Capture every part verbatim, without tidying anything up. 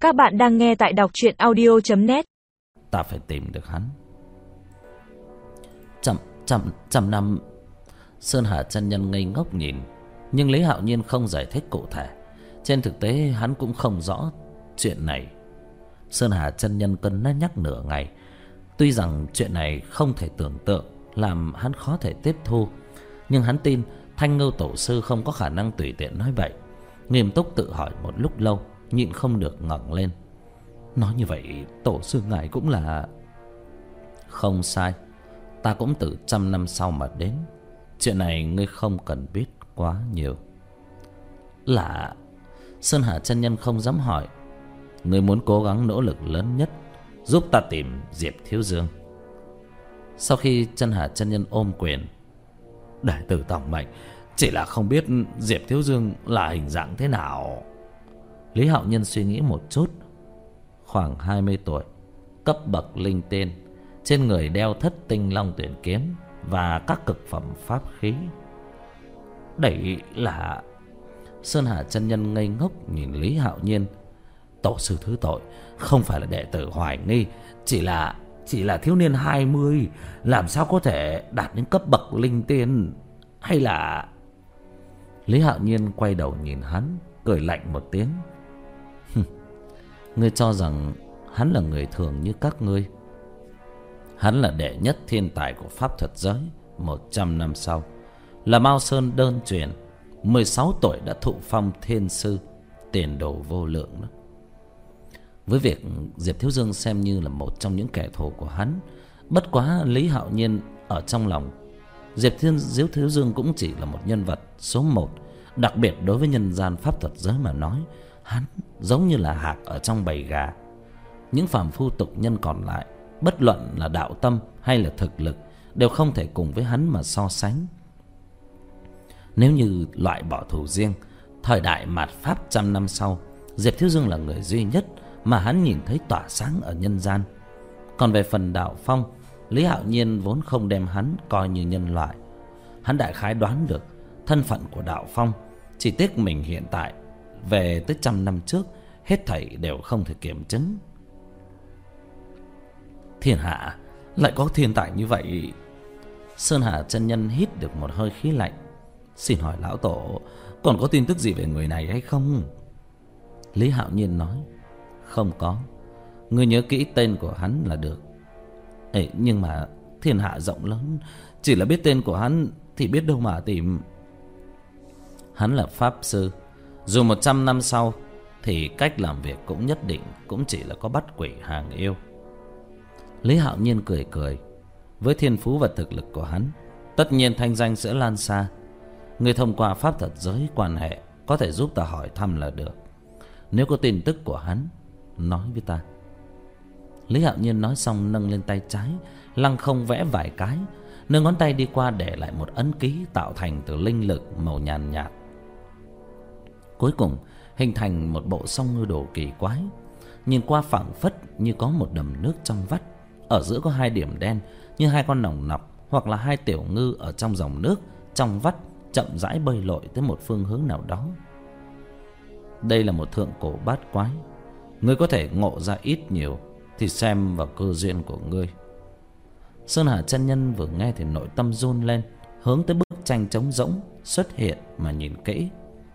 Các bạn đang nghe tại đọc truyện audio chấm net. Ta phải tìm được hắn. Trăm, trăm, trăm năm. Sơn Hà chân nhân ngây ngốc nhìn, nhưng Lý Hạo Nhiên không giải thích cụ thể. Trên thực tế hắn cũng không rõ chuyện này. Sơn Hà chân nhân cân nhắc nửa ngày. Tuy rằng chuyện này không thể tưởng tượng, làm hắn khó thể tiếp thu, nhưng hắn tin Thanh Ngưu tổ sư không có khả năng tùy tiện nói vậy. Nghiêm túc tự hỏi một lúc lâu, nhịn không được ngẩng lên. Nói như vậy tổ sư ngài cũng là... Không sai, ta cũng từ trăm năm sau mà đến. Chuyện này ngươi không cần biết quá nhiều. Là... Sơn Hà chân nhân không dám hỏi. Ngươi muốn cố gắng nỗ lực lớn nhất giúp ta tìm Diệp Thiếu Dương. Sau khi Sơn Hà chân nhân ôm quyền, đệ tử tổng mệnh, chỉ là không biết Diệp Thiếu Dương là hình dạng thế nào. Lý Hạo Nhân suy nghĩ một chút. Khoảng hai mươi tuổi, cấp bậc linh tên, trên người đeo thất tinh long tuyển kiếm và các cực phẩm pháp khí. Đấy là... Sơn Hà chân nhân ngây ngốc nhìn Lý Hạo Nhiên. Tổ sư thứ tội, không phải là đệ tử hoài nghi, Chỉ là Chỉ là thiếu niên hai mươi, làm sao có thể đạt đến cấp bậc linh tiên? Hay là... Lý Hạo Nhiên quay đầu nhìn hắn, cười lạnh một tiếng. Ngươi cho rằng hắn là người thường như các ngươi? Hắn là đệ nhất thiên tài của pháp thuật giới. Một trăm năm sau là Mao Sơn đơn truyền, mười sáu tuổi đã thụ phong thiên sư, tiền đồ vô lượng đó. Với việc Diệp Thiếu Dương xem như là một trong những kẻ thù của hắn, bất quá Lý Hạo Nhiên ở trong lòng Diệp Thiên Diệp Thiếu Dương cũng chỉ là một nhân vật số một. Đặc biệt đối với nhân gian pháp thuật giới mà nói, hắn giống như là hạc ở trong bầy gà. Những phàm phu tục nhân còn lại, bất luận là đạo tâm hay là thực lực, đều không thể cùng với hắn mà so sánh. Nếu như loại bỏ thù riêng, thời đại mạt pháp trăm năm sau, Diệp Thiếu Dương là người duy nhất mà hắn nhìn thấy tỏa sáng ở nhân gian. Còn về phần đạo phong, Lý Hạo Nhiên vốn không đem hắn coi như nhân loại. Hắn đại khái đoán được thân phận của đạo phong, chỉ tiếc mình hiện tại về tới trăm năm trước, hết thảy đều không thể kiểm chứng. Thiên hạ lại có thiên tài như vậy? Sơn Hà chân nhân hít được một hơi khí lạnh. Xin hỏi lão tổ, còn có tin tức gì về người này hay không? Lý Hạo Nhiên nói, không có. Ngươi nhớ kỹ tên của hắn là được. Ê, nhưng mà thiên hạ rộng lớn, chỉ là biết tên của hắn thì biết đâu mà tìm. Hắn là pháp sư, dù một trăm năm sau thì cách làm việc cũng nhất định cũng chỉ là có bắt quỷ hàng yêu. Lý Hạo Nhiên cười cười. Với thiên phú và thực lực của hắn, tất nhiên thanh danh sẽ lan xa. Người thông qua pháp thuật giới quan hệ có thể giúp ta hỏi thăm là được. Nếu có tin tức của hắn, nói với ta. Lý Hạo Nhiên nói xong nâng lên tay trái, lăng không vẽ vài cái, nâng ngón tay đi qua để lại một ấn ký tạo thành từ linh lực màu nhàn nhạt. Cuối cùng hình thành một bộ song ngư đồ kỳ quái. Nhìn qua phảng phất như có một đầm nước trong vắt, ở giữa có hai điểm đen như hai con nòng nọc, hoặc là hai tiểu ngư ở trong dòng nước trong vắt chậm rãi bơi lội tới một phương hướng nào đó. Đây là một thượng cổ bát quái. Ngươi có thể ngộ ra ít nhiều thì xem vào cơ duyên của ngươi. Sơn Hà chân nhân vừa nghe thì nội tâm run lên, hướng tới bức tranh trống rỗng xuất hiện mà nhìn kỹ.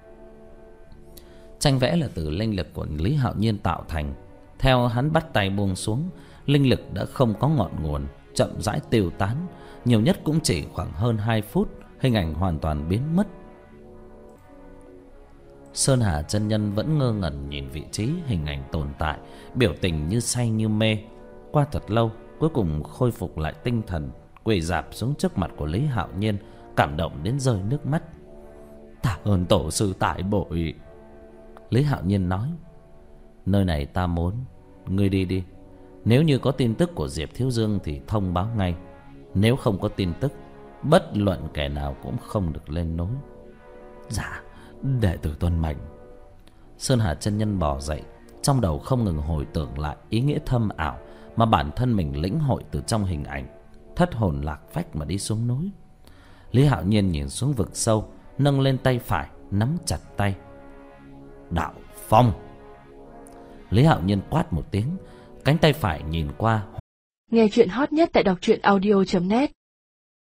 Tranh vẽ là từ linh lực của Lý Hạo Nhiên tạo thành. Theo hắn bắt tay buông xuống, linh lực đã không có ngọn nguồn, chậm rãi tiêu tán. Nhiều nhất cũng chỉ khoảng hơn hai phút, hình ảnh hoàn toàn biến mất. Sơn Hà chân nhân vẫn ngơ ngẩn nhìn vị trí hình ảnh tồn tại, biểu tình như say như mê. Qua thật lâu, cuối cùng khôi phục lại tinh thần, quỳ rạp xuống trước mặt của Lý Hạo Nhiên, cảm động đến rơi nước mắt. Tạ ơn tổ sư tại bội. Lý Hạo Nhiên nói, nơi này ta muốn ngươi đi đi. Nếu như có tin tức của Diệp Thiếu Dương thì thông báo ngay. Nếu không có tin tức, bất luận kẻ nào cũng không được lên núi. Dạ, đệ tử tuân mệnh. Sơn Hà chân nhân bò dậy, trong đầu không ngừng hồi tưởng lại ý nghĩa thâm ảo mà bản thân mình lĩnh hội từ trong hình ảnh, thất hồn lạc phách mà đi xuống núi. Lý Hạo Nhiên nhìn xuống vực sâu, nâng lên tay phải nắm chặt tay. Đạo phong. Lý Hạo Nhiên quát một tiếng, cánh tay phải nhìn qua. Nghe chuyện hot nhất tại đọc truyện audio chấm net.